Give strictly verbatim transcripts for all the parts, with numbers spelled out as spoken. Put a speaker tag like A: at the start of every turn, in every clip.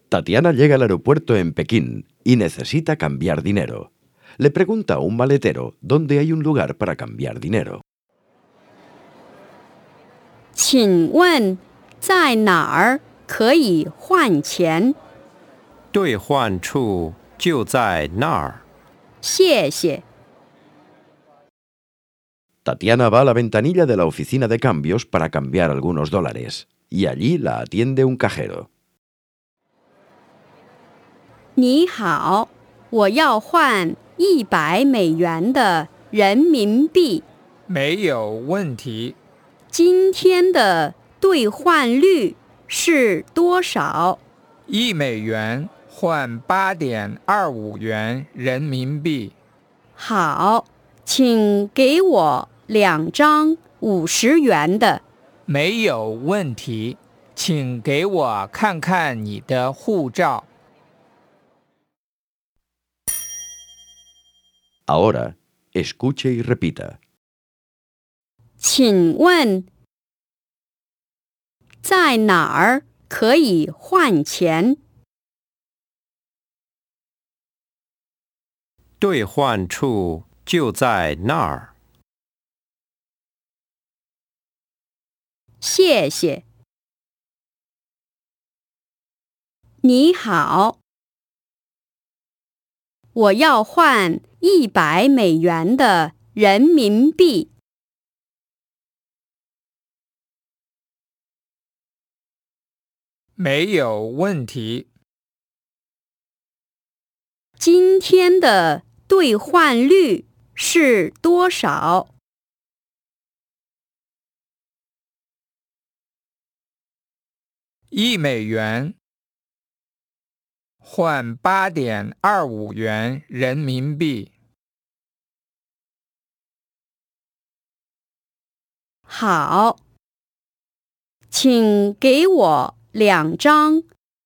A: Tatiana llega al aeropuerto en Pekín y necesita cambiar dinero. Le pregunta a un maletero dónde hay un lugar para cambiar dinero.
B: 请问在哪儿可以换钱？
C: 兑换处就在那儿。
B: 谢谢。
A: Tatiana va a la ventanilla de la oficina de cambios para cambiar algunos dólares, y allí la atiende un cajero.
B: 你好，我要换一百美元的人民币。
D: 没有问题。
B: 今天的兑换率是多少？
D: 一美元换八点二五元人民币。
B: 好，请给我两张五十元的。
D: 没有问题，请给我看看你的护照。
A: Ahora, escuche y repita.
B: 请问在哪儿可以换钱？
C: 兑换处就在那儿。
B: 谢谢。你好，我要换一百美元的人民币。
D: 没有问题。
B: 今天的兑换率是多少？
D: 一美元换八点二五元人民币。
B: 好，请给我两张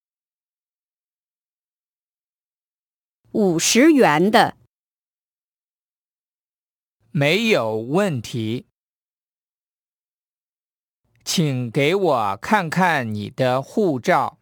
B: 五十元的。
D: 没有问题。请给我看看你的护照。